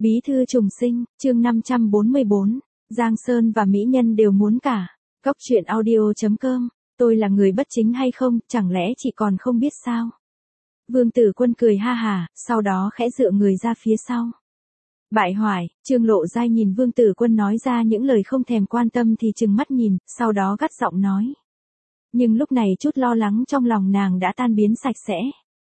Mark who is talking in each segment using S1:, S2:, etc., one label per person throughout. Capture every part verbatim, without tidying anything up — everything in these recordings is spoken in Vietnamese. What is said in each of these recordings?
S1: Bí thư trùng sinh, chương năm trăm bốn mươi bốn, Giang Sơn và mỹ nhân đều muốn cả. Cốc truyện audio chấm com, tôi là người bất chính hay không, chẳng lẽ chị còn không biết sao? Vương Tử Quân cười ha hả, sau đó khẽ dựa người ra phía sau. Bại hoại, Trương Lộ Giai nhìn Vương Tử Quân nói ra những lời không thèm quan tâm thì trừng mắt nhìn, sau đó gắt giọng nói. Nhưng lúc này chút lo lắng trong lòng nàng đã tan biến sạch sẽ.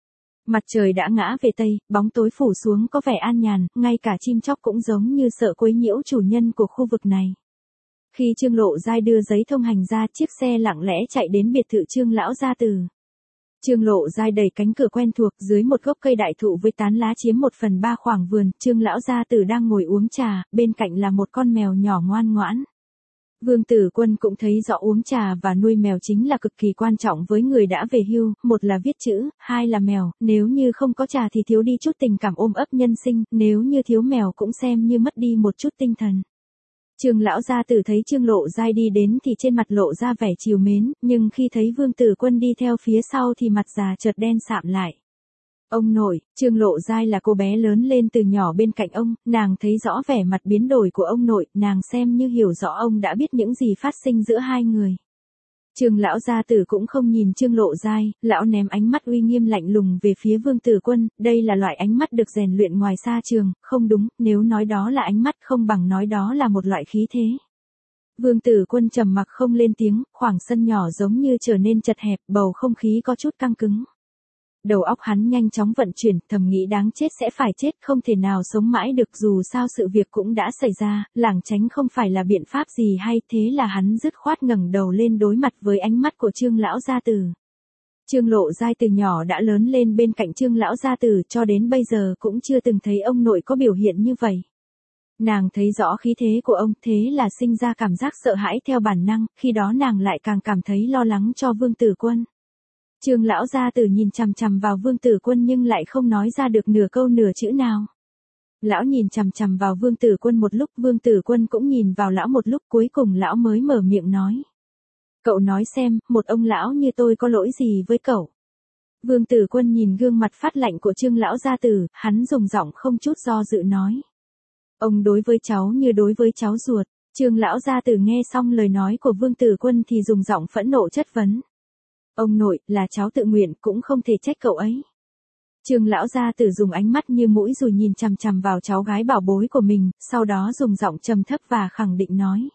S1: Mặt trời đã ngã về tây, bóng tối phủ xuống có vẻ an nhàn, ngay cả chim chóc cũng giống như sợ quấy nhiễu chủ nhân của khu vực này. Khi Trương Lộ Giai đưa giấy thông hành ra, chiếc xe lặng lẽ chạy đến biệt thự Trương lão gia tử. Trương Lộ Giai đẩy cánh cửa quen thuộc, dưới một gốc cây đại thụ với tán lá chiếm một phần ba khoảng vườn, Trương lão gia tử đang ngồi uống trà, bên cạnh là một con mèo nhỏ ngoan ngoãn. Vương Tử Quân cũng thấy rõ uống trà và nuôi mèo chính là cực kỳ quan trọng với người đã về hưu, một là viết chữ, hai là mèo, nếu như không có trà thì thiếu đi chút tình cảm ôm ấp nhân sinh, nếu như thiếu mèo cũng xem như mất đi một chút tinh thần. Trương lão gia tử thấy Trương Lộ Giai đi đến thì trên mặt lộ ra vẻ trìu mến, nhưng khi thấy Vương Tử Quân đi theo phía sau thì mặt già chợt đen sạm lại. Ông nội, Trương Lộ Giai là cô bé lớn lên từ nhỏ bên cạnh ông, nàng thấy rõ vẻ mặt biến đổi của ông nội, nàng xem như hiểu rõ ông đã biết những gì phát sinh giữa hai người. Trương lão gia tử cũng không nhìn Trương Lộ Giai, lão ném ánh mắt uy nghiêm lạnh lùng về phía Vương Tử Quân, đây là loại ánh mắt được rèn luyện ngoài xa trường, không đúng, nếu nói đó là ánh mắt không bằng nói đó là một loại khí thế. Vương Tử Quân trầm mặc không lên tiếng, khoảng sân nhỏ giống như trở nên chật hẹp, bầu không khí có chút căng cứng. Đầu óc hắn nhanh chóng vận chuyển, thầm nghĩ đáng chết sẽ phải chết, không thể nào sống mãi được, dù sao sự việc cũng đã xảy ra, lảng tránh không phải là biện pháp gì hay, thế là hắn dứt khoát ngẩng đầu lên đối mặt với ánh mắt của Trương lão gia tử. Trương Lộ Giai từ nhỏ đã lớn lên bên cạnh Trương lão gia tử, cho đến bây giờ cũng chưa từng thấy ông nội có biểu hiện như vậy. Nàng thấy rõ khí thế của ông, thế là sinh ra cảm giác sợ hãi theo bản năng, khi đó nàng lại càng cảm thấy lo lắng cho Vương Tử Quân. Trương lão gia tử nhìn chằm chằm vào Vương Tử Quân nhưng lại không nói ra được nửa câu nửa chữ nào. Lão nhìn chằm chằm vào Vương Tử Quân một lúc, Vương Tử Quân cũng nhìn vào lão một lúc, cuối cùng lão mới mở miệng nói. Cậu nói xem, một ông lão như tôi có lỗi gì với cậu? Vương Tử Quân nhìn gương mặt phát lạnh của Trương lão gia tử, hắn dùng giọng không chút do dự nói. Ông đối với cháu như đối với cháu ruột. Trương lão gia tử nghe xong lời nói của Vương Tử Quân thì dùng giọng phẫn nộ chất vấn. Ông nội, là cháu tự nguyện, cũng không thể trách cậu ấy. Trương lão gia tử dùng ánh mắt như mũi dùi nhìn chằm chằm vào cháu gái bảo bối của mình, sau đó dùng giọng trầm thấp và khẳng định nói.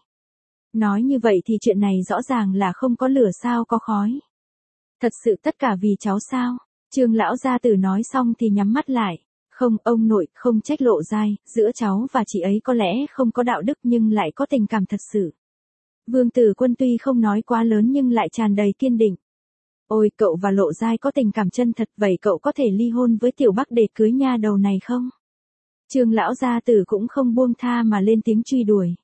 S1: Nói như vậy thì chuyện này rõ ràng là không có lửa sao có khói. Thật sự tất cả vì cháu sao? Trương lão gia tử nói xong thì nhắm mắt lại. Không, ông nội, không trách Lộ Giai, giữa cháu và chị ấy có lẽ không có đạo đức nhưng lại có tình cảm thật sự. Vương Tử Quân tuy không nói quá lớn nhưng lại tràn đầy kiên định. Ôi, cậu và Lộ Giai có tình cảm chân thật, vậy cậu có thể ly hôn với Tiểu Bắc để cưới nha đầu này không? Trương lão gia tử cũng không buông tha mà lên tiếng truy đuổi.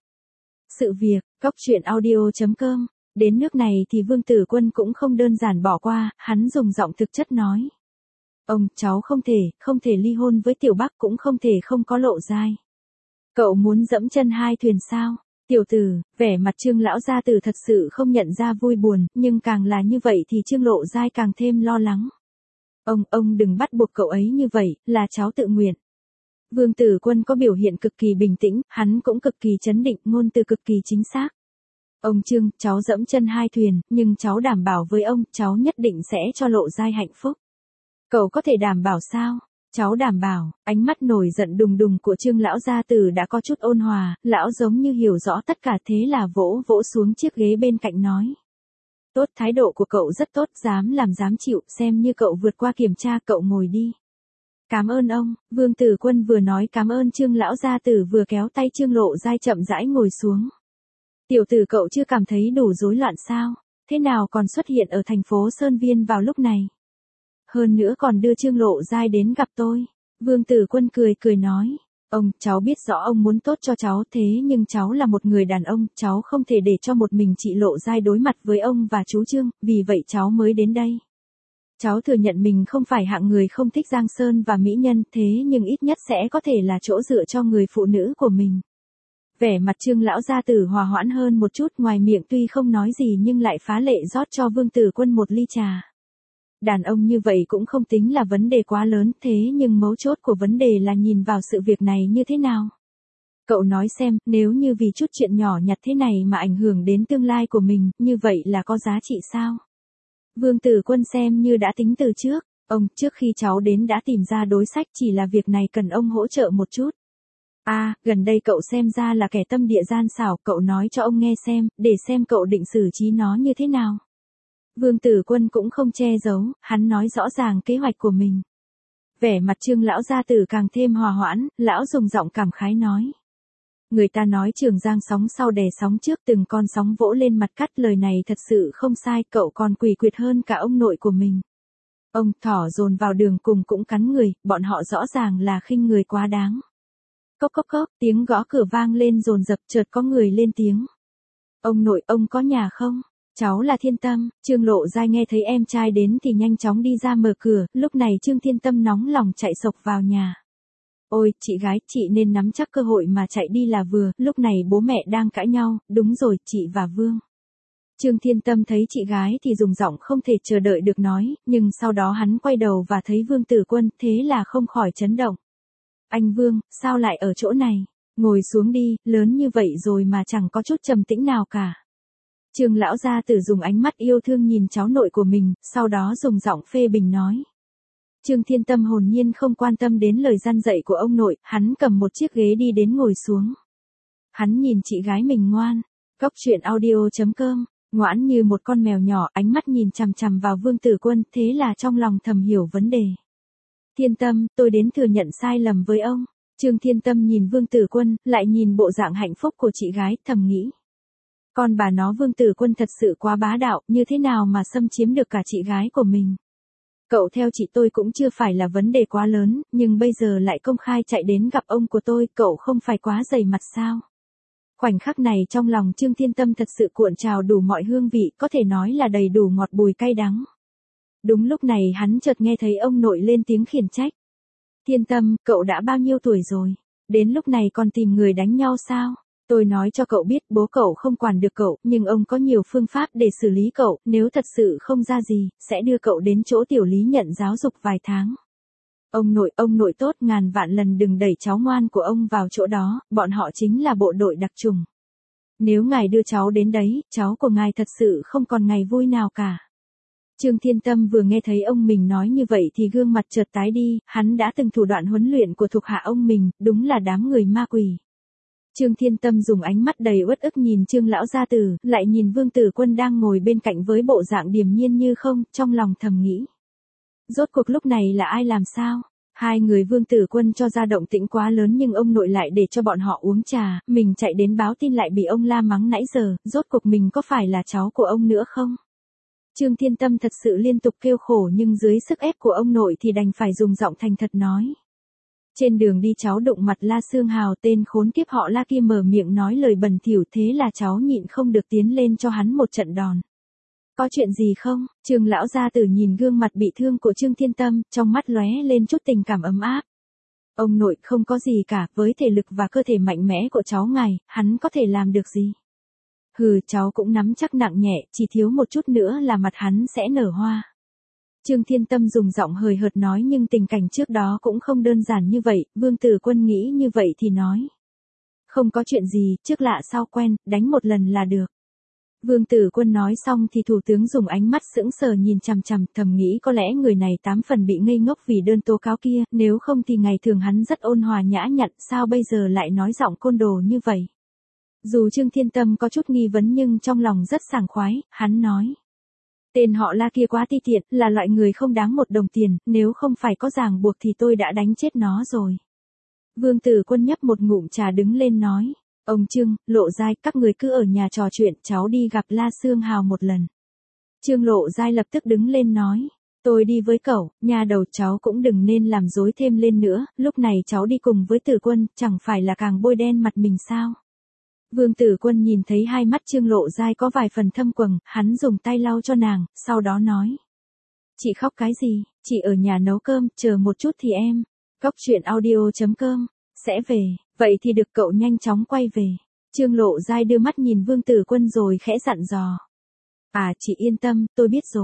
S1: Sự việc, cốc truyện audio chấm com, đến nước này thì Vương Tử Quân cũng không đơn giản bỏ qua, hắn dùng giọng thực chất nói. Ông, cháu không thể, không thể ly hôn với Tiểu Bắc, cũng không thể không có Lộ Giai. Cậu muốn dẫm chân hai thuyền sao? Tiểu tử, vẻ mặt Trương lão gia tử thật sự không nhận ra vui buồn, nhưng càng là như vậy thì Trương Lộ Giai càng thêm lo lắng. Ông, ông đừng bắt buộc cậu ấy như vậy, là cháu tự nguyện. Vương Tử Quân có biểu hiện cực kỳ bình tĩnh, hắn cũng cực kỳ chấn định, ngôn từ cực kỳ chính xác. Ông Trương, cháu dẫm chân hai thuyền, nhưng cháu đảm bảo với ông, cháu nhất định sẽ cho Lộ Giai hạnh phúc. Cậu có thể đảm bảo sao? Cháu đảm bảo. Ánh mắt nổi giận đùng đùng của Trương lão gia tử đã có chút ôn hòa, lão giống như hiểu rõ tất cả thế là vỗ vỗ xuống chiếc ghế bên cạnh nói. Tốt, thái độ của cậu rất tốt, dám làm dám chịu, xem như cậu vượt qua kiểm tra, cậu ngồi đi. Cảm ơn ông. Vương Tử Quân vừa nói cảm ơn Trương lão gia tử vừa kéo tay Trương Lộ Giai chậm rãi ngồi xuống. Tiểu tử, cậu chưa cảm thấy đủ rối loạn sao? Thế nào còn xuất hiện ở thành phố Sơn Viên vào lúc này? Hơn nữa còn đưa Trương Lộ Giai đến gặp tôi. Vương Tử Quân cười cười nói. Ông, cháu biết rõ ông muốn tốt cho cháu, thế nhưng cháu là một người đàn ông, cháu không thể để cho một mình chị Lộ Giai đối mặt với ông và chú Trương, vì vậy cháu mới đến đây. Cháu thừa nhận mình không phải hạng người không thích Giang Sơn và mỹ nhân, thế nhưng ít nhất sẽ có thể là chỗ dựa cho người phụ nữ của mình. Vẻ mặt Trương lão gia tử hòa hoãn hơn một chút, ngoài miệng tuy không nói gì nhưng lại phá lệ rót cho Vương Tử Quân một ly trà. Đàn ông như vậy cũng không tính là vấn đề quá lớn, thế nhưng mấu chốt của vấn đề là nhìn vào sự việc này như thế nào. Cậu nói xem, nếu như vì chút chuyện nhỏ nhặt thế này mà ảnh hưởng đến tương lai của mình, như vậy là có giá trị sao? Vương Tử Quân xem như đã tính từ trước, ông, trước khi cháu đến đã tìm ra đối sách, chỉ là việc này cần ông hỗ trợ một chút. À, gần đây cậu xem ra là kẻ tâm địa gian xảo, cậu nói cho ông nghe xem, để xem cậu định xử trí nó như thế nào. Vương Tử Quân cũng không che giấu, hắn nói rõ ràng kế hoạch của mình. Vẻ mặt Trương lão gia tử càng thêm hòa hoãn, lão dùng giọng cảm khái nói. Người ta nói Trường Giang sóng sau đè sóng trước, từng con sóng vỗ lên mặt cắt, lời này thật sự không sai, cậu còn quỷ quyệt hơn cả ông nội của mình. Ông thỏ dồn vào đường cùng cũng cắn người, bọn họ rõ ràng là khinh người quá đáng. Cốc cốc cốc, tiếng gõ cửa vang lên dồn dập, chợt có người lên tiếng. Ông nội, ông có nhà không? Cháu là Thiên Tâm. Trương Lộ Giai nghe thấy em trai đến thì nhanh chóng đi ra mở cửa, lúc này Trương Thiên Tâm nóng lòng chạy sộc vào nhà. Ôi, chị gái, chị nên nắm chắc cơ hội mà chạy đi là vừa, lúc này bố mẹ đang cãi nhau, đúng rồi, chị và Vương. Trương Thiên Tâm thấy chị gái thì dùng giọng không thể chờ đợi được nói, nhưng sau đó hắn quay đầu và thấy Vương Tử Quân, thế là không khỏi chấn động. Anh Vương, sao lại ở chỗ này? Ngồi xuống đi, lớn như vậy rồi mà chẳng có chút trầm tĩnh nào cả. Trương lão gia tử dùng ánh mắt yêu thương nhìn cháu nội của mình, sau đó dùng giọng phê bình nói. Trương Thiên Tâm hồn nhiên không quan tâm đến lời răn dạy của ông nội, hắn cầm một chiếc ghế đi đến ngồi xuống. Hắn nhìn chị gái mình ngoan, cốc truyện audio chấm com, ngoãn như một con mèo nhỏ, ánh mắt nhìn chằm chằm vào Vương Tử Quân, thế là trong lòng thầm hiểu vấn đề. Thiên Tâm, tôi đến thừa nhận sai lầm với ông. Trương Thiên Tâm nhìn Vương Tử Quân, lại nhìn bộ dạng hạnh phúc của chị gái, thầm nghĩ. Con bà nó Vương Tử Quân thật sự quá bá đạo, như thế nào mà xâm chiếm được cả chị gái của mình. Cậu theo chị tôi cũng chưa phải là vấn đề quá lớn, nhưng bây giờ lại công khai chạy đến gặp ông của tôi, cậu không phải quá dày mặt sao? Khoảnh khắc này trong lòng Trương Thiên Tâm thật sự cuộn trào đủ mọi hương vị, có thể nói là đầy đủ ngọt bùi cay đắng. Đúng lúc này hắn chợt nghe thấy ông nội lên tiếng khiển trách. Thiên Tâm, cậu đã bao nhiêu tuổi rồi? Đến lúc này còn tìm người đánh nhau sao? Tôi nói cho cậu biết, bố cậu không quản được cậu, nhưng ông có nhiều phương pháp để xử lý cậu, nếu thật sự không ra gì, sẽ đưa cậu đến chỗ tiểu lý nhận giáo dục vài tháng. Ông nội, ông nội tốt, ngàn vạn lần đừng đẩy cháu ngoan của ông vào chỗ đó, bọn họ chính là bộ đội đặc chủng. Nếu ngài đưa cháu đến đấy, cháu của ngài thật sự không còn ngày vui nào cả. Trương Thiên Tâm vừa nghe thấy ông mình nói như vậy thì gương mặt chợt tái đi, hắn đã từng thủ đoạn huấn luyện của thuộc hạ ông mình, đúng là đám người ma quỷ. Trương Thiên Tâm dùng ánh mắt đầy uất ức nhìn Trương lão gia tử, lại nhìn Vương Tử Quân đang ngồi bên cạnh với bộ dạng điềm nhiên như không, trong lòng thầm nghĩ. Rốt cuộc lúc này là ai làm sao? Hai người Vương Tử Quân cho ra động tĩnh quá lớn nhưng ông nội lại để cho bọn họ uống trà, mình chạy đến báo tin lại bị ông la mắng nãy giờ, rốt cuộc mình có phải là cháu của ông nữa không? Trương Thiên Tâm thật sự liên tục kêu khổ nhưng dưới sức ép của ông nội thì đành phải dùng giọng thành thật nói. Trên đường đi cháu đụng mặt La Sương Hào, tên khốn kiếp họ La kia mở miệng nói lời bẩn thỉu, thế là cháu nhịn không được tiến lên cho hắn một trận đòn. Có chuyện gì không? Trương lão gia tử nhìn gương mặt bị thương của Trương Thiên Tâm, trong mắt lóe lên chút tình cảm ấm áp. Ông nội không có gì cả, với thể lực và cơ thể mạnh mẽ của cháu ngài, hắn có thể làm được gì? Hừ, cháu cũng nắm chắc nặng nhẹ, chỉ thiếu một chút nữa là mặt hắn sẽ nở hoa. Trương Thiên Tâm dùng giọng hời hợt nói nhưng tình cảnh trước đó cũng không đơn giản như vậy, Vương Tử Quân nghĩ như vậy thì nói. Không có chuyện gì, trước lạ sau quen, đánh một lần là được. Vương Tử Quân nói xong thì thủ tướng dùng ánh mắt sững sờ nhìn chằm chằm, thầm nghĩ có lẽ người này tám phần bị ngây ngốc vì đơn tố cáo kia, nếu không thì ngày thường hắn rất ôn hòa nhã nhặn, sao bây giờ lại nói giọng côn đồ như vậy. Dù Trương Thiên Tâm có chút nghi vấn nhưng trong lòng rất sảng khoái, hắn nói. Tên họ La kia quá ti tiện, là loại người không đáng một đồng tiền, nếu không phải có ràng buộc thì tôi đã đánh chết nó rồi. Vương Tử Quân nhấp một ngụm trà đứng lên nói. Ông Trương, Lộ Giai, các người cứ ở nhà trò chuyện, cháu đi gặp La Sương Hào một lần. Trương Lộ Giai lập tức đứng lên nói. Tôi đi với cậu, nhà đầu cháu cũng đừng nên làm dối thêm lên nữa, lúc này cháu đi cùng với Tử Quân, chẳng phải là càng bôi đen mặt mình sao. Vương Tử Quân nhìn thấy hai mắt Trương Lộ Giai có vài phần thâm quầng, hắn dùng tay lau cho nàng, sau đó nói. Chị khóc cái gì, chị ở nhà nấu cơm, chờ một chút thì em. Cốc truyện audio chấm com, sẽ về, vậy thì được cậu nhanh chóng quay về. Trương Lộ Giai đưa mắt nhìn Vương Tử Quân rồi khẽ dặn dò. À chị yên tâm, tôi biết rồi.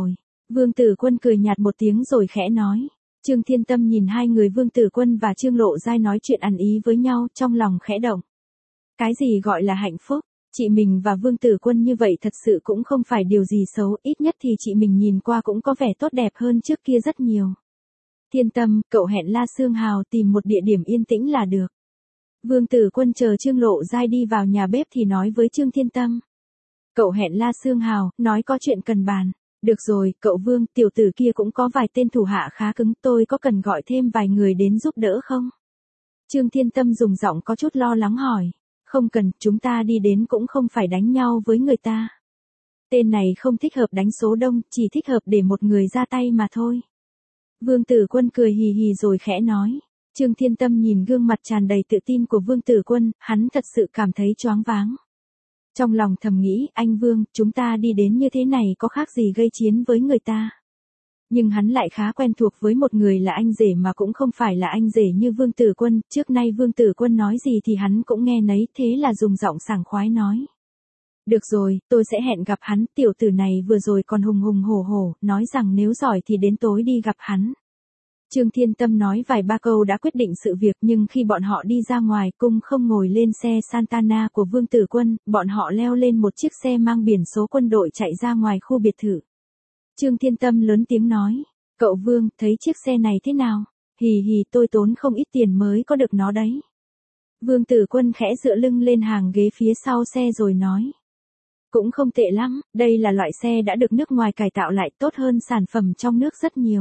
S1: Vương Tử Quân cười nhạt một tiếng rồi khẽ nói. Trương Thiên Tâm nhìn hai người Vương Tử Quân và Trương Lộ Giai nói chuyện ăn ý với nhau, trong lòng khẽ động. Cái gì gọi là hạnh phúc? Chị mình và Vương Tử Quân như vậy thật sự cũng không phải điều gì xấu, ít nhất thì chị mình nhìn qua cũng có vẻ tốt đẹp hơn trước kia rất nhiều. Thiên Tâm, cậu hẹn La Sương Hào tìm một địa điểm yên tĩnh là được. Vương Tử Quân chờ Trương Lộ Giai đi vào nhà bếp thì nói với Trương Thiên Tâm. Cậu hẹn La Sương Hào, nói có chuyện cần bàn. Được rồi, cậu Vương, tiểu tử kia cũng có vài tên thủ hạ khá cứng, tôi có cần gọi thêm vài người đến giúp đỡ không? Trương Thiên Tâm dùng giọng có chút lo lắng hỏi. Không cần, chúng ta đi đến cũng không phải đánh nhau với người ta. Tên này không thích hợp đánh số đông, chỉ thích hợp để một người ra tay mà thôi. Vương Tử Quân cười hì hì rồi khẽ nói. Trương Thiên Tâm nhìn gương mặt tràn đầy tự tin của Vương Tử Quân, hắn thật sự cảm thấy choáng váng. Trong lòng thầm nghĩ, anh Vương, chúng ta đi đến như thế này có khác gì gây chiến với người ta. Nhưng hắn lại khá quen thuộc với một người là anh rể mà cũng không phải là anh rể như Vương Tử Quân, trước nay Vương Tử Quân nói gì thì hắn cũng nghe nấy, thế là dùng giọng sảng khoái nói. Được rồi, tôi sẽ hẹn gặp hắn, tiểu tử này vừa rồi còn hùng hùng hổ hổ, nói rằng nếu giỏi thì đến tối đi gặp hắn. Trương Thiên Tâm nói vài ba câu đã quyết định sự việc, nhưng khi bọn họ đi ra ngoài cung không ngồi lên xe Santana của Vương Tử Quân, bọn họ leo lên một chiếc xe mang biển số quân đội chạy ra ngoài khu biệt thự. Trương Thiên Tâm lớn tiếng nói, cậu Vương, thấy chiếc xe này thế nào? Hì hì, tôi tốn không ít tiền mới có được nó đấy. Vương Tử Quân khẽ dựa lưng lên hàng ghế phía sau xe rồi nói. Cũng không tệ lắm, đây là loại xe đã được nước ngoài cải tạo lại, tốt hơn sản phẩm trong nước rất nhiều.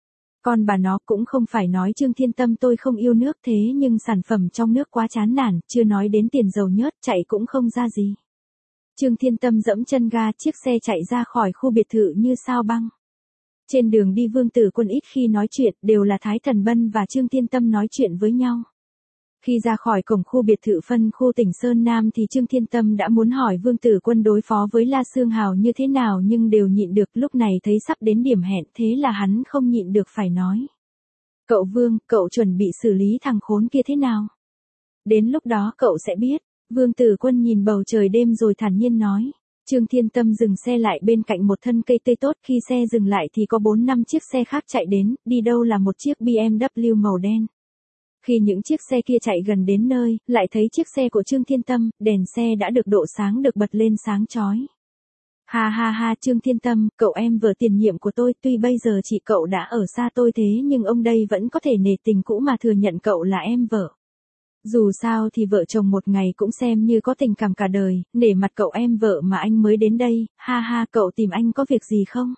S1: Còn bà nó cũng không phải nói Trương Thiên Tâm tôi không yêu nước thế nhưng sản phẩm trong nước quá chán nản, chưa nói đến tiền dầu nhớt chạy cũng không ra gì. Trương Thiên Tâm dẫm chân ga, chiếc xe chạy ra khỏi khu biệt thự như sao băng. Trên đường đi Vương Tử Quân ít khi nói chuyện, đều là Thái Thần Bân và Trương Thiên Tâm nói chuyện với nhau. Khi ra khỏi cổng khu biệt thự phân khu tỉnh Sơn Nam thì Trương Thiên Tâm đã muốn hỏi Vương Tử Quân đối phó với La Sương Hào như thế nào nhưng đều nhịn được, lúc này thấy sắp đến điểm hẹn thế là hắn không nhịn được phải nói. Cậu Vương, cậu chuẩn bị xử lý thằng khốn kia thế nào? Đến lúc đó cậu sẽ biết. Vương Tử Quân nhìn bầu trời đêm rồi thản nhiên nói. Trương Thiên Tâm dừng xe lại bên cạnh một thân cây tây tốt, khi xe dừng lại thì có bốn năm chiếc xe khác chạy đến, đi đâu là một chiếc bê em vê màu đen. Khi những chiếc xe kia chạy gần đến nơi, lại thấy chiếc xe của Trương Thiên Tâm, đèn xe đã được độ sáng được bật lên sáng chói. Ha ha ha Trương Thiên Tâm, cậu em vợ tiền nhiệm của tôi, tuy bây giờ chị cậu đã ở xa tôi thế nhưng ông đây vẫn có thể nể tình cũ mà thừa nhận cậu là em vợ. Dù sao thì vợ chồng một ngày cũng xem như có tình cảm cả đời, nể mặt cậu em vợ mà anh mới đến đây, ha ha cậu tìm anh có việc gì không?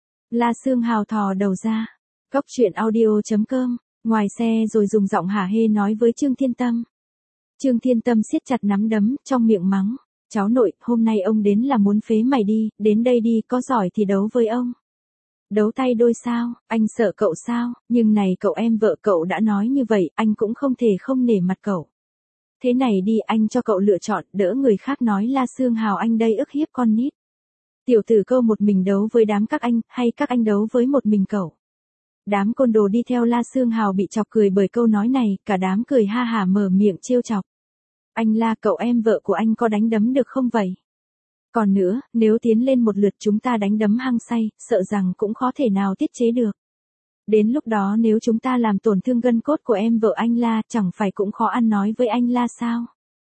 S1: La Sương Hào thò đầu ra. Góc truyện audio chấm com. Ngoài xe rồi dùng giọng hả hê nói với Trương Thiên Tâm. Trương Thiên Tâm siết chặt nắm đấm, trong miệng mắng. Cháu nội, hôm nay ông đến là muốn phế mày đi, đến đây đi, có giỏi thì đấu với ông. Đấu tay đôi sao, anh sợ cậu sao, nhưng này cậu em vợ cậu đã nói như vậy, anh cũng không thể không nể mặt cậu. Thế này đi, anh cho cậu lựa chọn, đỡ người khác nói La Sương Hào anh đây ức hiếp con nít. Tiểu tử câu một mình đấu với đám các anh, hay các anh đấu với một mình cậu. Đám côn đồ đi theo La Sương Hào bị chọc cười bởi câu nói này, cả đám cười ha hả mở miệng trêu chọc. Anh La, cậu em vợ của anh có đánh đấm được không vậy? Còn nữa, nếu tiến lên một lượt chúng ta đánh đấm hăng say, sợ rằng cũng khó thể nào tiết chế được. Đến lúc đó nếu chúng ta làm tổn thương gân cốt của em vợ anh La, chẳng phải cũng khó ăn nói với anh La sao?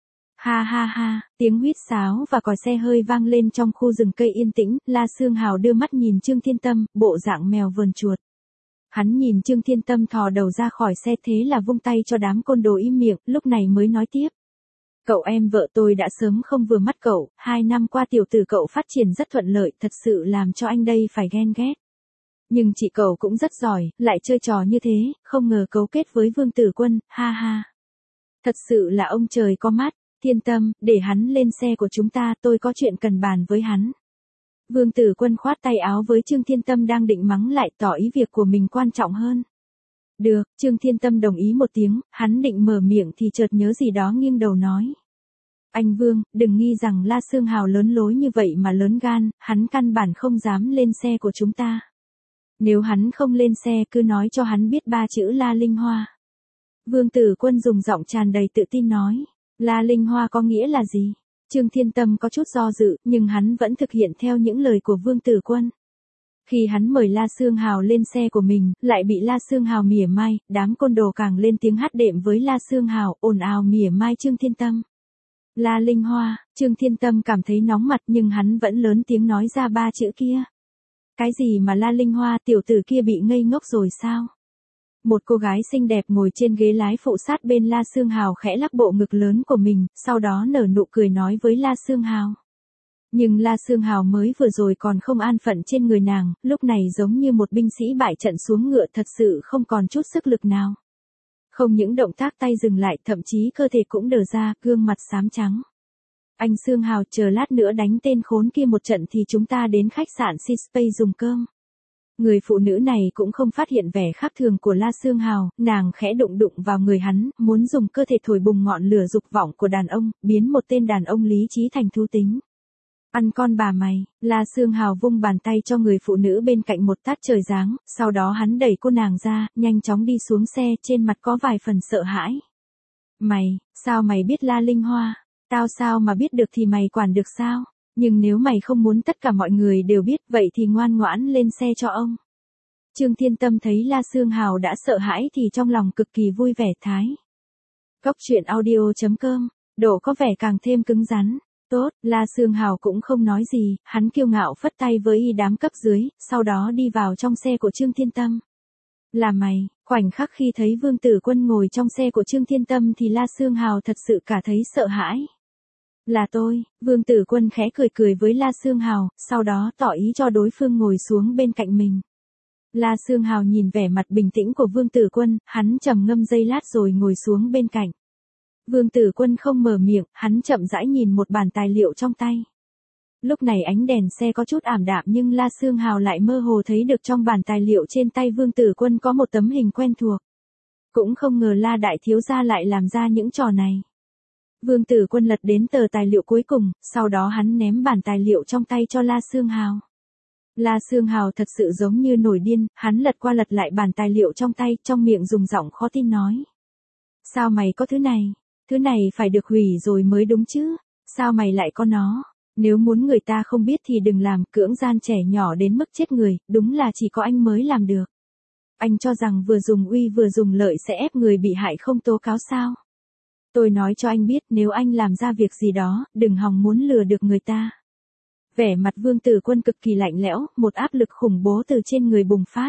S1: Ha ha ha, tiếng huýt sáo và còi xe hơi vang lên trong khu rừng cây yên tĩnh, La Sương Hào đưa mắt nhìn Trương Thiên Tâm, bộ dạng mèo vờn chuột. Hắn nhìn Trương Thiên Tâm thò đầu ra khỏi xe thế là vung tay cho đám côn đồ im miệng, lúc này mới nói tiếp. Cậu em vợ tôi đã sớm không vừa mắt cậu, hai năm qua tiểu tử cậu phát triển rất thuận lợi, thật sự làm cho anh đây phải ghen ghét. Nhưng chị cậu cũng rất giỏi, lại chơi trò như thế, không ngờ cấu kết với Vương Tử Quân, ha ha. Thật sự là ông trời có mắt, Thiên Tâm, để hắn lên xe của chúng ta, tôi có chuyện cần bàn với hắn. Vương Tử Quân khoát tay áo với Trương Thiên Tâm đang định mắng lại, tỏ ý việc của mình quan trọng hơn. Được, Trương Thiên Tâm đồng ý một tiếng, hắn định mở miệng thì chợt nhớ gì đó nghiêng đầu nói. Anh Vương, đừng nghi rằng La Sương Hào lớn lối như vậy mà lớn gan, hắn căn bản không dám lên xe của chúng ta. Nếu hắn không lên xe cứ nói cho hắn biết ba chữ La Linh Hoa. Vương Tử Quân dùng giọng tràn đầy tự tin nói. La Linh Hoa có nghĩa là gì? Trương Thiên Tâm có chút do dự, nhưng hắn vẫn thực hiện theo những lời của Vương Tử Quân. Khi hắn mời La Sương Hào lên xe của mình, lại bị La Sương Hào mỉa mai, đám côn đồ càng lên tiếng hát đệm với La Sương Hào, ồn ào mỉa mai Trương Thiên Tâm. La Linh Hoa, Trương Thiên Tâm cảm thấy nóng mặt nhưng hắn vẫn lớn tiếng nói ra ba chữ kia. Cái gì mà La Linh Hoa, tiểu tử kia bị ngây ngốc rồi sao? Một cô gái xinh đẹp ngồi trên ghế lái phụ sát bên La Sương Hào khẽ lắc bộ ngực lớn của mình, sau đó nở nụ cười nói với La Sương Hào. Nhưng La Sương Hào mới vừa rồi còn không an phận trên người nàng, lúc này giống như một binh sĩ bại trận xuống ngựa, thật sự không còn chút sức lực nào. Không những động tác tay dừng lại, thậm chí cơ thể cũng đờ ra, gương mặt xám trắng. Anh Sương Hào, chờ lát nữa đánh tên khốn kia một trận thì chúng ta đến khách sạn Sispace dùng cơm. Người phụ nữ này cũng không phát hiện vẻ khác thường của La Sương Hào, nàng khẽ đụng đụng vào người hắn, muốn dùng cơ thể thổi bùng ngọn lửa dục vọng của đàn ông, biến một tên đàn ông lý trí thành thú tính. Ăn con bà mày, La Sương Hào vung bàn tay cho người phụ nữ bên cạnh một tát trời giáng, sau đó hắn đẩy cô nàng ra, nhanh chóng đi xuống xe, trên mặt có vài phần sợ hãi. Mày, sao mày biết La Linh Hoa? Tao sao mà biết được thì mày quản được sao? Nhưng nếu mày không muốn tất cả mọi người đều biết, vậy thì ngoan ngoãn lên xe cho ông. Trương Thiên Tâm thấy La Sương Hào đã sợ hãi thì trong lòng cực kỳ vui vẻ thái. Góc truyện audio chấm com, độ có vẻ càng thêm cứng rắn. Tốt, La Sương Hào cũng không nói gì, hắn kiêu ngạo phất tay với y đám cấp dưới, sau đó đi vào trong xe của Trương Thiên Tâm. Là mày, khoảnh khắc khi thấy Vương Tử Quân ngồi trong xe của Trương Thiên Tâm thì La Sương Hào thật sự cả thấy sợ hãi. Là tôi, Vương Tử Quân khẽ cười cười với La Sương Hào, sau đó tỏ ý cho đối phương ngồi xuống bên cạnh mình. La Sương Hào nhìn vẻ mặt bình tĩnh của Vương Tử Quân, hắn trầm ngâm giây lát rồi ngồi xuống bên cạnh. Vương Tử Quân không mở miệng, hắn chậm rãi nhìn một bản tài liệu trong tay. Lúc này ánh đèn xe có chút ảm đạm nhưng La Sương Hào lại mơ hồ thấy được trong bản tài liệu trên tay Vương Tử Quân có một tấm hình quen thuộc. Cũng không ngờ La Đại Thiếu Gia lại làm ra những trò này. Vương Tử Quân lật đến tờ tài liệu cuối cùng, sau đó hắn ném bản tài liệu trong tay cho La Sương Hào. La Sương Hào thật sự giống như nổi điên, hắn lật qua lật lại bản tài liệu trong tay, trong miệng dùng giọng khó tin nói. Sao mày có thứ này? Thứ này phải được hủy rồi mới đúng chứ, sao mày lại có nó? Nếu muốn người ta không biết thì đừng làm, cưỡng gian trẻ nhỏ đến mức chết người, đúng là chỉ có anh mới làm được. Anh cho rằng vừa dùng uy vừa dùng lợi sẽ ép người bị hại không tố cáo sao? Tôi nói cho anh biết nếu anh làm ra việc gì đó, đừng hòng muốn lừa được người ta. Vẻ mặt Vương Tử Quân cực kỳ lạnh lẽo, một áp lực khủng bố từ trên người bùng phát.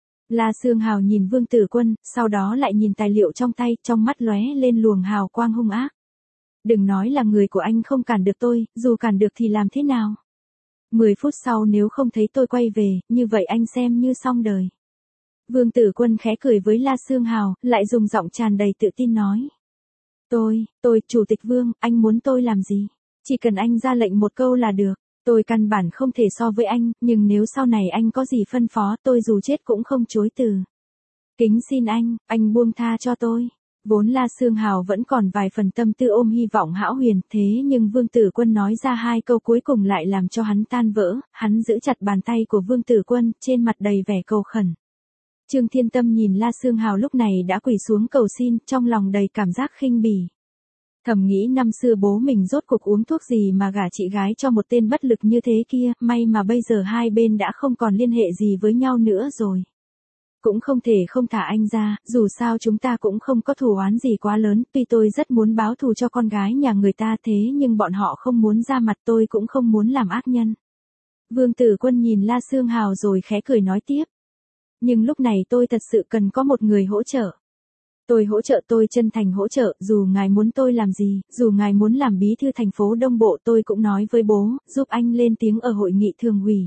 S1: La Sương Hào nhìn Vương Tử Quân, sau đó lại nhìn tài liệu trong tay, trong mắt lóe lên luồng hào quang hung ác. Đừng nói là người của anh không cản được tôi, dù cản được thì làm thế nào? Mười phút sau nếu không thấy tôi quay về, như vậy anh xem như xong đời. Vương Tử Quân khẽ cười với La Sương Hào, lại dùng giọng tràn đầy tự tin nói. Tôi, tôi, Chủ tịch Vương, anh muốn tôi làm gì? Chỉ cần anh ra lệnh một câu là được. Tôi căn bản không thể so với anh, nhưng nếu sau này anh có gì phân phó tôi dù chết cũng không chối từ. Kính xin anh, anh buông tha cho tôi. Vốn La Sương Hào vẫn còn vài phần tâm tư ôm hy vọng hão huyền, thế nhưng Vương Tử Quân nói ra hai câu cuối cùng lại làm cho hắn tan vỡ, hắn giữ chặt bàn tay của Vương Tử Quân, trên mặt đầy vẻ cầu khẩn. Trương Thiên Tâm nhìn La Sương Hào lúc này đã quỳ xuống cầu xin, trong lòng đầy cảm giác khinh bỉ. Thầm nghĩ năm xưa bố mình rốt cuộc uống thuốc gì mà gả chị gái cho một tên bất lực như thế kia, may mà bây giờ hai bên đã không còn liên hệ gì với nhau nữa rồi. Cũng không thể không thả anh ra, dù sao chúng ta cũng không có thù oán gì quá lớn, tuy tôi rất muốn báo thù cho con gái nhà người ta thế nhưng bọn họ không muốn ra mặt, tôi cũng không muốn làm ác nhân. Vương Tử Quân nhìn La Sương Hào rồi khẽ cười nói tiếp. Nhưng lúc này tôi thật sự cần có một người hỗ trợ. Tôi hỗ trợ tôi chân thành hỗ trợ, dù ngài muốn tôi làm gì, dù ngài muốn làm bí thư thành phố Đông Bộ tôi cũng nói với bố, giúp anh lên tiếng ở hội nghị thường ủy.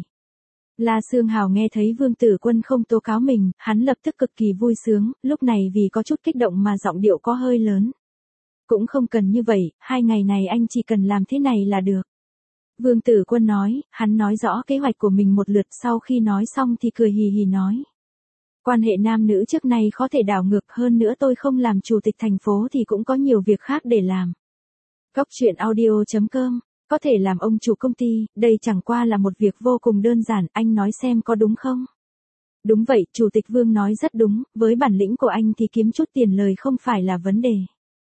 S1: La Sương Hào nghe thấy Vương Tử Quân không tố cáo mình, hắn lập tức cực kỳ vui sướng, lúc này vì có chút kích động mà giọng điệu có hơi lớn. Cũng không cần như vậy, hai ngày này anh chỉ cần làm thế này là được. Vương Tử Quân nói, hắn nói rõ kế hoạch của mình một lượt, sau khi nói xong thì cười hì hì nói. Quan hệ nam nữ trước nay khó thể đảo ngược, hơn nữa tôi không làm chủ tịch thành phố thì cũng có nhiều việc khác để làm. Góc truyện audio chấm com, có thể làm ông chủ công ty, đây chẳng qua là một việc vô cùng đơn giản, anh nói xem có đúng không? Đúng vậy, Chủ tịch Vương nói rất đúng, với bản lĩnh của anh thì kiếm chút tiền lời không phải là vấn đề.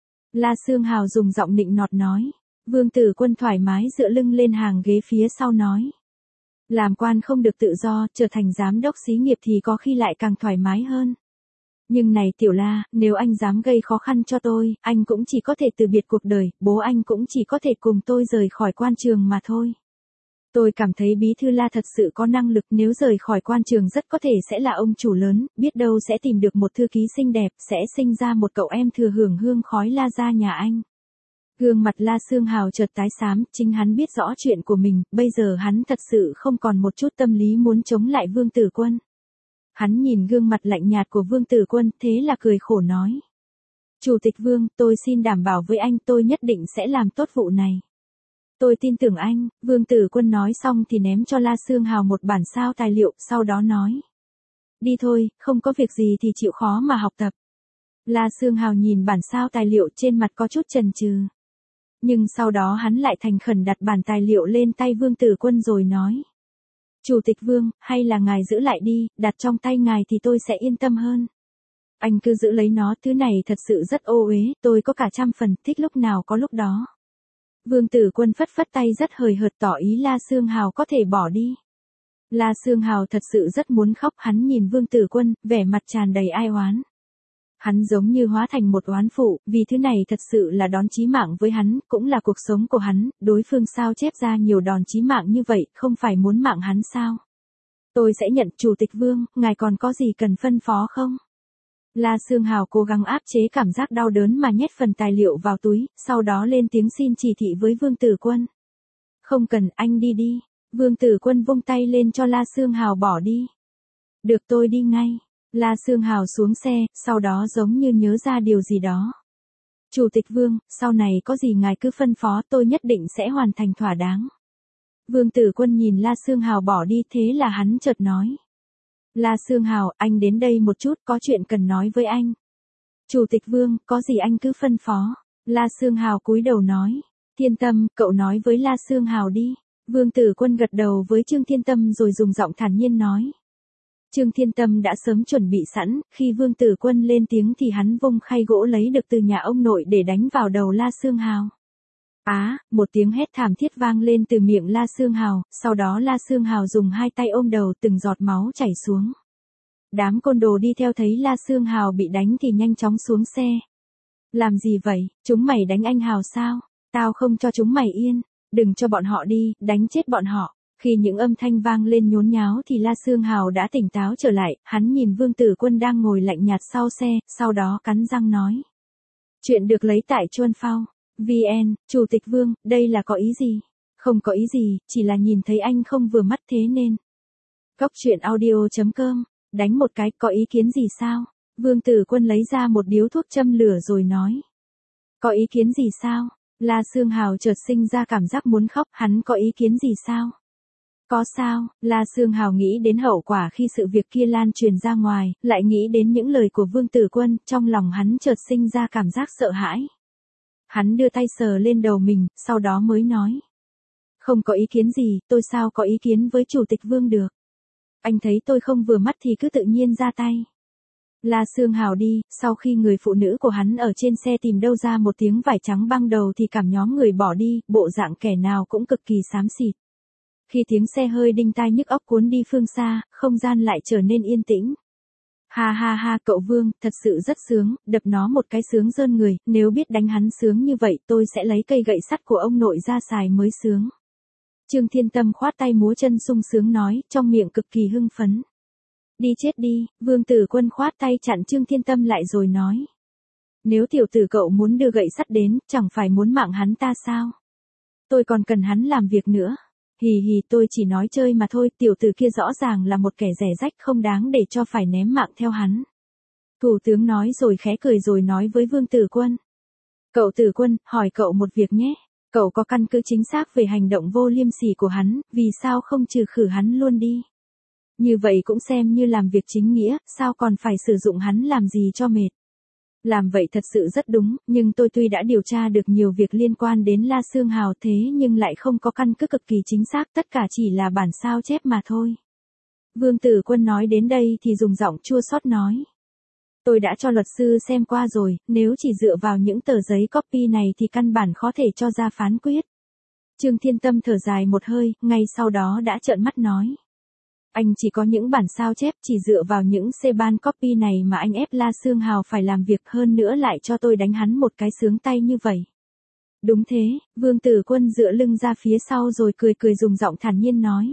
S1: La Sương Hào dùng giọng nịnh nọt nói. Vương Tử Quân thoải mái dựa lưng lên hàng ghế phía sau nói. Làm quan không được tự do, trở thành giám đốc xí nghiệp thì có khi lại càng thoải mái hơn. Nhưng này Tiểu La, nếu anh dám gây khó khăn cho tôi, anh cũng chỉ có thể từ biệt cuộc đời, bố anh cũng chỉ có thể cùng tôi rời khỏi quan trường mà thôi. Tôi cảm thấy bí thư La thật sự có năng lực, nếu rời khỏi quan trường rất có thể sẽ là ông chủ lớn, biết đâu sẽ tìm được một thư ký xinh đẹp, sẽ sinh ra một cậu em thừa hưởng hương khói La gia nhà anh. Gương mặt La Xương Hào chợt tái xám, chính hắn biết rõ chuyện của mình, bây giờ hắn thật sự không còn một chút tâm lý muốn chống lại Vương Tử Quân. Hắn nhìn gương mặt lạnh nhạt của Vương Tử Quân, thế là cười khổ nói. Chủ tịch Vương, tôi xin đảm bảo với anh tôi nhất định sẽ làm tốt vụ này. Tôi tin tưởng anh, Vương Tử Quân nói xong thì ném cho La Xương Hào một bản sao tài liệu, sau đó nói. Đi thôi, không có việc gì thì chịu khó mà học tập. La Xương Hào nhìn bản sao tài liệu trên mặt có chút chần chừ. Nhưng sau đó hắn lại thành khẩn đặt bản tài liệu lên tay Vương Tử Quân rồi nói. Chủ tịch Vương, hay là ngài giữ lại đi, đặt trong tay ngài thì tôi sẽ yên tâm hơn. Anh cứ giữ lấy nó, thứ này thật sự rất ô uế, tôi có cả trăm phần, thích lúc nào có lúc đó. Vương Tử Quân phất phất tay rất hời hợt tỏ ý La Xương Hào có thể bỏ đi. La Xương Hào thật sự rất muốn khóc, hắn nhìn Vương Tử Quân, vẻ mặt tràn đầy ai oán. Hắn giống như hóa thành một oán phụ, vì thứ này thật sự là đòn chí mạng với hắn, cũng là cuộc sống của hắn, đối phương sao chép ra nhiều đòn chí mạng như vậy, không phải muốn mạng hắn sao? Tôi sẽ nhận, Chủ tịch Vương, ngài còn có gì cần phân phó không? La Xương Hào cố gắng áp chế cảm giác đau đớn mà nhét phần tài liệu vào túi, sau đó lên tiếng xin chỉ thị với Vương Tử Quân. Không cần, anh đi đi. Vương Tử Quân vung tay lên cho La Xương Hào bỏ đi. Được, tôi đi ngay. La Xương Hào xuống xe, sau đó giống như nhớ ra điều gì đó. Chủ tịch Vương, sau này có gì ngài cứ phân phó, tôi nhất định sẽ hoàn thành thỏa đáng. Vương Tử Quân nhìn La Xương Hào bỏ đi, thế là hắn chợt nói. La Xương Hào, anh đến đây một chút, có chuyện cần nói với anh. Chủ tịch Vương, có gì anh cứ phân phó. La Xương Hào cúi đầu nói. Thiên Tâm, cậu nói với La Xương Hào đi. Vương Tử Quân gật đầu với Trương Thiên Tâm rồi dùng giọng thản nhiên nói. Trương Thiên Tâm đã sớm chuẩn bị sẵn, khi Vương Tử Quân lên tiếng thì hắn vung khay gỗ lấy được từ nhà ông nội để đánh vào đầu La Xương Hào. Á, à, một tiếng hét thảm thiết vang lên từ miệng La Xương Hào, sau đó La Xương Hào dùng hai tay ôm đầu, từng giọt máu chảy xuống. Đám côn đồ đi theo thấy La Xương Hào bị đánh thì nhanh chóng xuống xe. Làm gì vậy, chúng mày đánh anh Hào sao? Tao không cho chúng mày yên, đừng cho bọn họ đi, đánh chết bọn họ. Khi những âm thanh vang lên nhốn nháo thì La Xương Hào đã tỉnh táo trở lại, hắn nhìn Vương Tử Quân đang ngồi lạnh nhạt sau xe, sau đó cắn răng nói. Chuyện được lấy tại Chuan Phao. vê en, Chủ tịch Vương, đây là có ý gì? Không có ý gì, chỉ là nhìn thấy anh không vừa mắt thế nên. Góc truyện audio chấm com, đánh một cái, có ý kiến gì sao? Vương Tử Quân lấy ra một điếu thuốc châm lửa rồi nói. Có ý kiến gì sao? La Xương Hào chợt sinh ra cảm giác muốn khóc, hắn có ý kiến gì sao? Có sao? La Xương Hào nghĩ đến hậu quả khi sự việc kia lan truyền ra ngoài, lại nghĩ đến những lời của Vương Tử Quân, trong lòng hắn chợt sinh ra cảm giác sợ hãi. Hắn đưa tay sờ lên đầu mình, sau đó mới nói. Không có ý kiến gì, tôi sao có ý kiến với Chủ tịch Vương được. Anh thấy tôi không vừa mắt thì cứ tự nhiên ra tay. La Xương Hào đi, sau khi người phụ nữ của hắn ở trên xe tìm đâu ra một tiếng vải trắng băng đầu thì cảm nhóm người bỏ đi, bộ dạng kẻ nào cũng cực kỳ xám xịt. Khi tiếng xe hơi đinh tai nhức óc cuốn đi phương xa, không gian lại trở nên yên tĩnh. Ha ha ha, cậu Vương, thật sự rất sướng, đập nó một cái sướng rơn người, nếu biết đánh hắn sướng như vậy tôi sẽ lấy cây gậy sắt của ông nội ra xài mới sướng. Trương Thiên Tâm khoát tay múa chân sung sướng nói, trong miệng cực kỳ hưng phấn. Đi chết đi, Vương Tử Quân khoát tay chặn Trương Thiên Tâm lại rồi nói. Nếu tiểu tử cậu muốn đưa gậy sắt đến, chẳng phải muốn mạng hắn ta sao? Tôi còn cần hắn làm việc nữa. Hì hì, tôi chỉ nói chơi mà thôi, tiểu tử kia rõ ràng là một kẻ rẻ rách không đáng để cho phải ném mạng theo hắn. Thủ tướng nói rồi khẽ cười rồi nói với Vương Tử Quân. Cậu Tử Quân, hỏi cậu một việc nhé. Cậu có căn cứ chính xác về hành động vô liêm sỉ của hắn, vì sao không trừ khử hắn luôn đi? Như vậy cũng xem như làm việc chính nghĩa, sao còn phải sử dụng hắn làm gì cho mệt? Làm vậy thật sự rất đúng, nhưng tôi tuy đã điều tra được nhiều việc liên quan đến La Xương Hào thế nhưng lại không có căn cứ cực kỳ chính xác, tất cả chỉ là bản sao chép mà thôi. Vương Tử Quân nói đến đây thì dùng giọng chua xót nói. Tôi đã cho luật sư xem qua rồi, nếu chỉ dựa vào những tờ giấy copy này thì căn bản khó thể cho ra phán quyết. Trương Thiên Tâm thở dài một hơi, ngay sau đó đã trợn mắt nói. Anh chỉ có những bản sao chép, chỉ dựa vào những C-ban copy này mà anh ép La Sương Hào phải làm việc, hơn nữa lại cho tôi đánh hắn một cái sướng tay như vậy. Đúng thế, Vương Tử Quân dựa lưng ra phía sau rồi cười cười dùng giọng thản nhiên nói.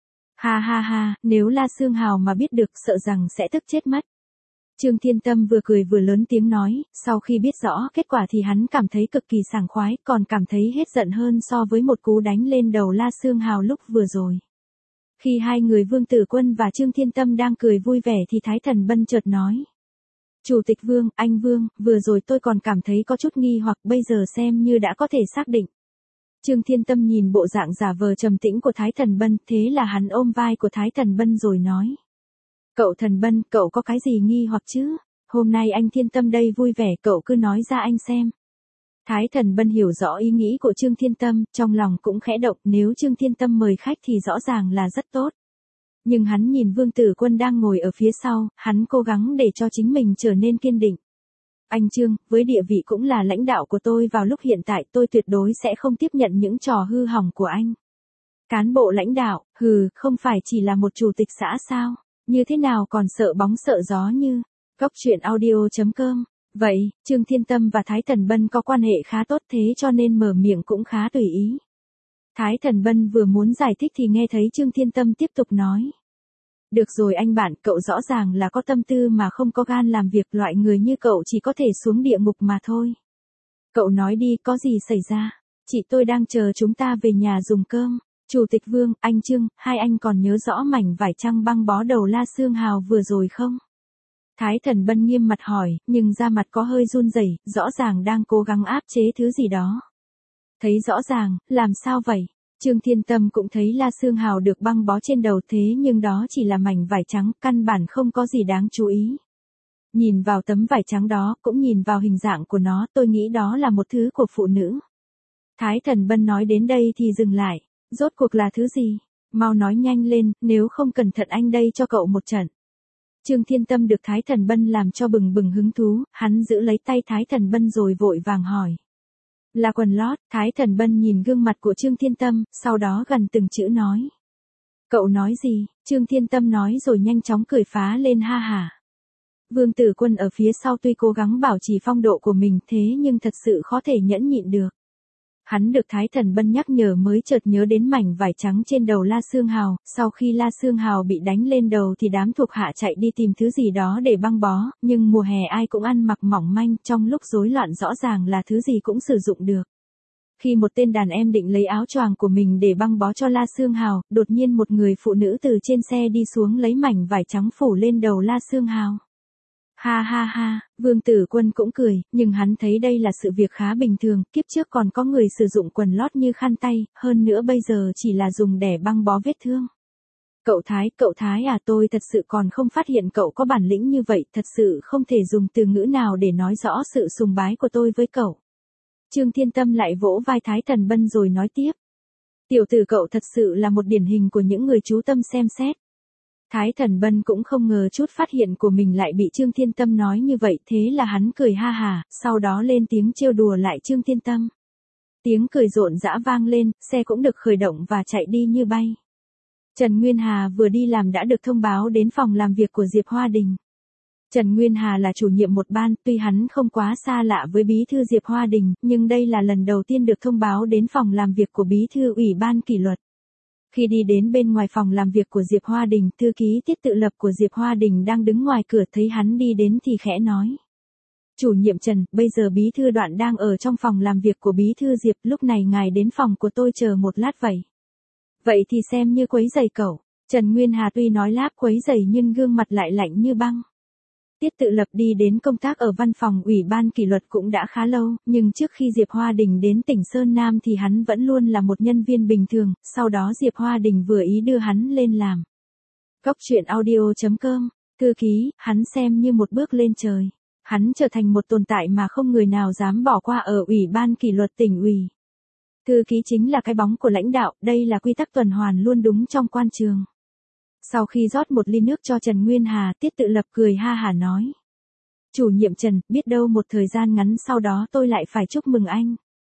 S1: Ha ha ha, nếu La Sương Hào mà biết được sợ rằng sẽ tức chết mất. Trương Thiên Tâm vừa cười vừa lớn tiếng nói, sau khi biết rõ kết quả thì hắn cảm thấy cực kỳ sảng khoái, còn cảm thấy hết giận hơn so với một cú đánh lên đầu La Sương Hào lúc vừa rồi. Khi hai người Vương Tử Quân và Trương Thiên Tâm đang cười vui vẻ thì Thái Thần Bân chợt nói. Chủ tịch Vương, anh Vương, vừa rồi tôi còn cảm thấy có chút nghi hoặc, bây giờ xem như đã có thể xác định. Trương Thiên Tâm nhìn bộ dạng giả vờ trầm tĩnh của Thái Thần Bân, thế là hắn ôm vai của Thái Thần Bân rồi nói. Cậu Thần Bân, cậu có cái gì nghi hoặc chứ? Hôm nay anh Thiên Tâm đây vui vẻ, cậu cứ nói ra anh xem. Thái Thần Bân hiểu rõ ý nghĩ của Trương Thiên Tâm, trong lòng cũng khẽ động, nếu Trương Thiên Tâm mời khách thì rõ ràng là rất tốt. Nhưng hắn nhìn Vương Tử Quân đang ngồi ở phía sau, hắn cố gắng để cho chính mình trở nên kiên định. Anh Trương, với địa vị cũng là lãnh đạo của tôi vào lúc hiện tại, tôi tuyệt đối sẽ không tiếp nhận những trò hư hỏng của anh. Cán bộ lãnh đạo, hừ, không phải chỉ là một chủ tịch xã sao? Như thế nào còn sợ bóng sợ gió như. Góc truyện audio chấm com. Vậy, Trương Thiên Tâm và Thái Thần Bân có quan hệ khá tốt, thế cho nên mở miệng cũng khá tùy ý. Thái Thần Bân vừa muốn giải thích thì nghe thấy Trương Thiên Tâm tiếp tục nói. Được rồi anh bạn, cậu rõ ràng là có tâm tư mà không có gan làm việc, loại người như cậu chỉ có thể xuống địa ngục mà thôi. Cậu nói đi, có gì xảy ra? Chị tôi đang chờ chúng ta về nhà dùng cơm. Chủ tịch Vương, anh Trương, hai anh còn nhớ rõ mảnh vải trăng băng bó đầu La Sương Hào vừa rồi không? Thái Thần Bân nghiêm mặt hỏi, nhưng da mặt có hơi run rẩy, rõ ràng đang cố gắng áp chế thứ gì đó. Thấy rõ ràng, làm sao vậy? Trương Thiên Tâm cũng thấy La Sương Hào được băng bó trên đầu, thế nhưng đó chỉ là mảnh vải trắng, căn bản không có gì đáng chú ý. Nhìn vào tấm vải trắng đó, cũng nhìn vào hình dạng của nó, tôi nghĩ đó là một thứ của phụ nữ. Thái Thần Bân nói đến đây thì dừng lại. Rốt cuộc là thứ gì? Mau nói nhanh lên, nếu không cẩn thận anh đây cho cậu một trận. Trương Thiên Tâm được Thái Thần Bân làm cho bừng bừng hứng thú, hắn giữ lấy tay Thái Thần Bân rồi vội vàng hỏi. Là quần lót. Thái Thần Bân nhìn gương mặt của Trương Thiên Tâm, sau đó gần từng chữ nói. Cậu nói gì? Trương Thiên Tâm nói rồi nhanh chóng cười phá lên ha hả. Vương Tử Quân ở phía sau tuy cố gắng bảo trì phong độ của mình, thế nhưng thật sự khó thể nhẫn nhịn được. Hắn được Thái Thần Bân nhắc nhở mới chợt nhớ đến mảnh vải trắng trên đầu La Sương Hào, sau khi La Sương Hào bị đánh lên đầu thì đám thuộc hạ chạy đi tìm thứ gì đó để băng bó, nhưng mùa hè ai cũng ăn mặc mỏng manh, trong lúc rối loạn rõ ràng là thứ gì cũng sử dụng được. Khi một tên đàn em định lấy áo choàng của mình để băng bó cho La Sương Hào, đột nhiên một người phụ nữ từ trên xe đi xuống lấy mảnh vải trắng phủ lên đầu La Sương Hào. Ha ha ha, Vương Tử Quân cũng cười, nhưng hắn thấy đây là sự việc khá bình thường, kiếp trước còn có người sử dụng quần lót như khăn tay, hơn nữa bây giờ chỉ là dùng để băng bó vết thương. Cậu Thái, cậu Thái à, tôi thật sự còn không phát hiện cậu có bản lĩnh như vậy, thật sự không thể dùng từ ngữ nào để nói rõ sự sùng bái của tôi với cậu. Trương Thiên Tâm lại vỗ vai Thái Thần Bân rồi nói tiếp. Tiểu tử cậu thật sự là một điển hình của những người chú tâm xem xét. Thái Thần Bân cũng không ngờ chút phát hiện của mình lại bị Trương Thiên Tâm nói như vậy, thế là hắn cười ha hà, sau đó lên tiếng trêu đùa lại Trương Thiên Tâm. Tiếng cười rộn rã vang lên, xe cũng được khởi động và chạy đi như bay. Trần Nguyên Hà vừa đi làm đã được thông báo đến phòng làm việc của Diệp Hoa Đình. Trần Nguyên Hà là chủ nhiệm một ban, tuy hắn không quá xa lạ với bí thư Diệp Hoa Đình, nhưng đây là lần đầu tiên được thông báo đến phòng làm việc của bí thư ủy ban kỷ luật. Khi đi đến bên ngoài phòng làm việc của Diệp Hoa Đình, thư ký Tiết Tự Lập của Diệp Hoa Đình đang đứng ngoài cửa, thấy hắn đi đến thì khẽ nói. Chủ nhiệm Trần, bây giờ bí thư Đoạn đang ở trong phòng làm việc của bí thư Diệp, lúc này ngài đến phòng của tôi chờ một lát vậy. Vậy thì xem như quấy rầy cậu. Trần Nguyên Hà tuy nói láp quấy rầy nhưng gương mặt lại lạnh như băng. Tiết Tự Lập đi đến công tác ở văn phòng ủy ban kỷ luật cũng đã khá lâu, nhưng trước khi Diệp Hoa Đình đến tỉnh Sơn Nam thì hắn vẫn luôn là một nhân viên bình thường, sau đó Diệp Hoa Đình vừa ý đưa hắn lên làm. Góc truyện audio chấm com, thư ký, hắn xem như một bước lên trời. Hắn trở thành một tồn tại mà không người nào dám bỏ qua ở ủy ban kỷ luật tỉnh ủy. Thư ký chính là cái bóng của lãnh đạo, đây là quy tắc tuần hoàn luôn đúng trong quan trường. Sau khi rót một ly nước cho Trần Nguyên Hà, Tiết Tự Lập cười ha hả nói. Chủ nhiệm Trần, biết đâu một thời gian ngắn sau đó tôi lại phải chúc mừng anh.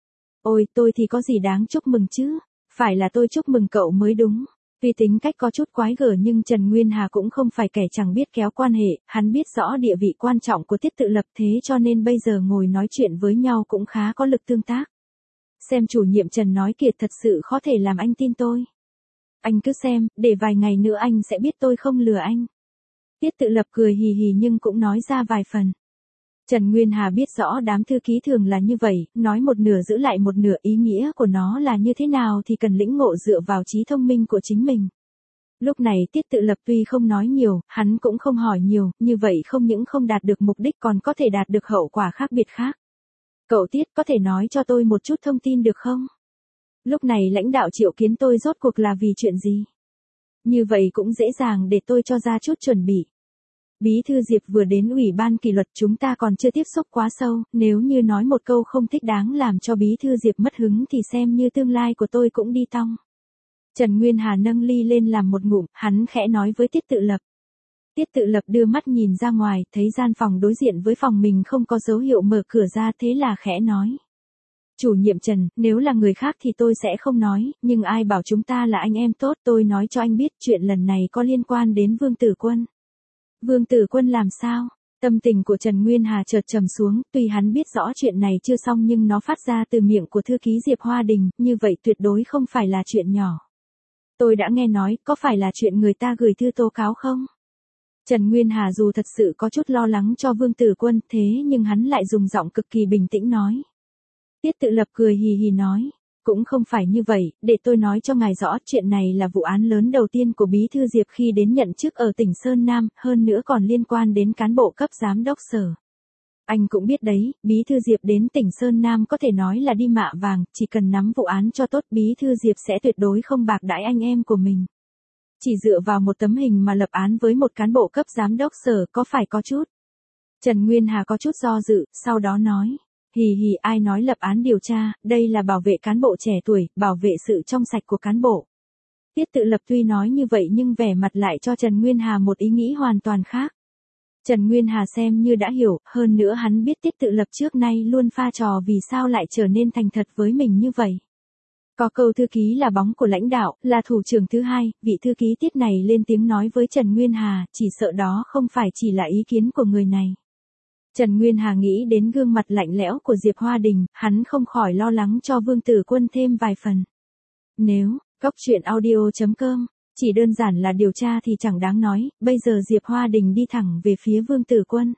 S1: Ôi, tôi thì có gì đáng chúc mừng chứ? Phải là tôi chúc mừng cậu mới đúng. Tuy tính cách có chút quái gở nhưng Trần Nguyên Hà cũng không phải kẻ chẳng biết kéo quan hệ, hắn biết rõ địa vị quan trọng của Tiết Tự Lập thế cho nên bây giờ ngồi nói chuyện với nhau cũng khá có lực tương tác. Xem chủ nhiệm Trần nói kìa, thật sự khó thể làm anh tin tôi. Anh cứ xem, để vài ngày nữa anh sẽ biết tôi không lừa anh. Tiết Tự Lập cười hì hì nhưng cũng nói ra vài phần. Trần Nguyên Hà biết rõ đám thư ký thường là như vậy, nói một nửa giữ lại một nửa, ý nghĩa của nó là như thế nào thì cần lĩnh ngộ dựa vào trí thông minh của chính mình. Lúc này Tiết Tự Lập tuy không nói nhiều, hắn cũng không hỏi nhiều, như vậy không những không đạt được mục đích còn có thể đạt được hậu quả khác biệt khác. Cậu Tiết có thể nói cho tôi một chút thông tin được không? Lúc này lãnh đạo triệu kiến tôi rốt cuộc là vì chuyện gì? Như vậy cũng dễ dàng để tôi cho ra chút chuẩn bị. Bí thư Diệp vừa đến ủy ban kỷ luật, chúng ta còn chưa tiếp xúc quá sâu, nếu như nói một câu không thích đáng làm cho bí thư Diệp mất hứng thì xem như tương lai của tôi cũng đi tong. Trần Nguyên Hà nâng ly lên làm một ngụm, hắn khẽ nói với Tiết Tự Lập. Tiết Tự Lập đưa mắt nhìn ra ngoài, thấy gian phòng đối diện với phòng mình không có dấu hiệu mở cửa ra, thế là khẽ nói. Chủ nhiệm Trần, nếu là người khác thì tôi sẽ không nói, nhưng ai bảo chúng ta là anh em tốt, tôi nói cho anh biết chuyện lần này có liên quan đến Vương Tử Quân. Vương Tử Quân làm sao? Tâm tình của Trần Nguyên Hà chợt trầm xuống, tuy hắn biết rõ chuyện này chưa xong nhưng nó phát ra từ miệng của thư ký Diệp Hoa Đình, như vậy tuyệt đối không phải là chuyện nhỏ. Tôi đã nghe nói, có phải là chuyện người ta gửi thư tố cáo không? Trần Nguyên Hà dù thật sự có chút lo lắng cho Vương Tử Quân, thế nhưng hắn lại dùng giọng cực kỳ bình tĩnh nói. Tiết Tự Lập cười hì hì nói. Cũng không phải như vậy, để tôi nói cho ngài rõ, chuyện này là vụ án lớn đầu tiên của Bí thư Diệp khi đến nhận chức ở tỉnh Sơn Nam, hơn nữa còn liên quan đến cán bộ cấp giám đốc sở. Anh cũng biết đấy, Bí thư Diệp đến tỉnh Sơn Nam có thể nói là đi mạ vàng, chỉ cần nắm vụ án cho tốt Bí thư Diệp sẽ tuyệt đối không bạc đãi anh em của mình. Chỉ dựa vào một tấm hình mà lập án với một cán bộ cấp giám đốc sở có phải có chút. Trần Nguyên Hà có chút do dự, sau đó nói. Hì hì, ai nói lập án điều tra, đây là bảo vệ cán bộ trẻ tuổi, bảo vệ sự trong sạch của cán bộ. Tiết Tự Lập tuy nói như vậy nhưng vẻ mặt lại cho Trần Nguyên Hà một ý nghĩ hoàn toàn khác. Trần Nguyên Hà xem như đã hiểu, hơn nữa hắn biết Tiết Tự Lập trước nay luôn pha trò vì sao lại trở nên thành thật với mình như vậy. Có câu thư ký là bóng của lãnh đạo, là thủ trưởng thứ hai, vị thư ký Tiết này lên tiếng nói với Trần Nguyên Hà, chỉ sợ đó không phải chỉ là ý kiến của người này. Trần Nguyên Hà nghĩ đến gương mặt lạnh lẽo của Diệp Hoa Đình, hắn không khỏi lo lắng cho Vương Tử Quân thêm vài phần. Nếu, Cóc Truyện Audio chấm com, chỉ đơn giản là điều tra thì chẳng đáng nói, bây giờ Diệp Hoa Đình đi thẳng về phía Vương Tử Quân.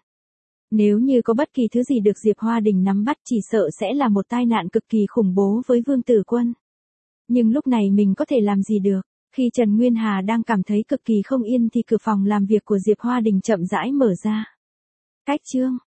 S1: Nếu như có bất kỳ thứ gì được Diệp Hoa Đình nắm bắt chỉ sợ sẽ là một tai nạn cực kỳ khủng bố với Vương Tử Quân. Nhưng lúc này mình có thể làm gì được, khi Trần Nguyên Hà đang cảm thấy cực kỳ không yên thì cửa phòng làm việc của Diệp Hoa Đình chậm rãi mở ra. Cách chương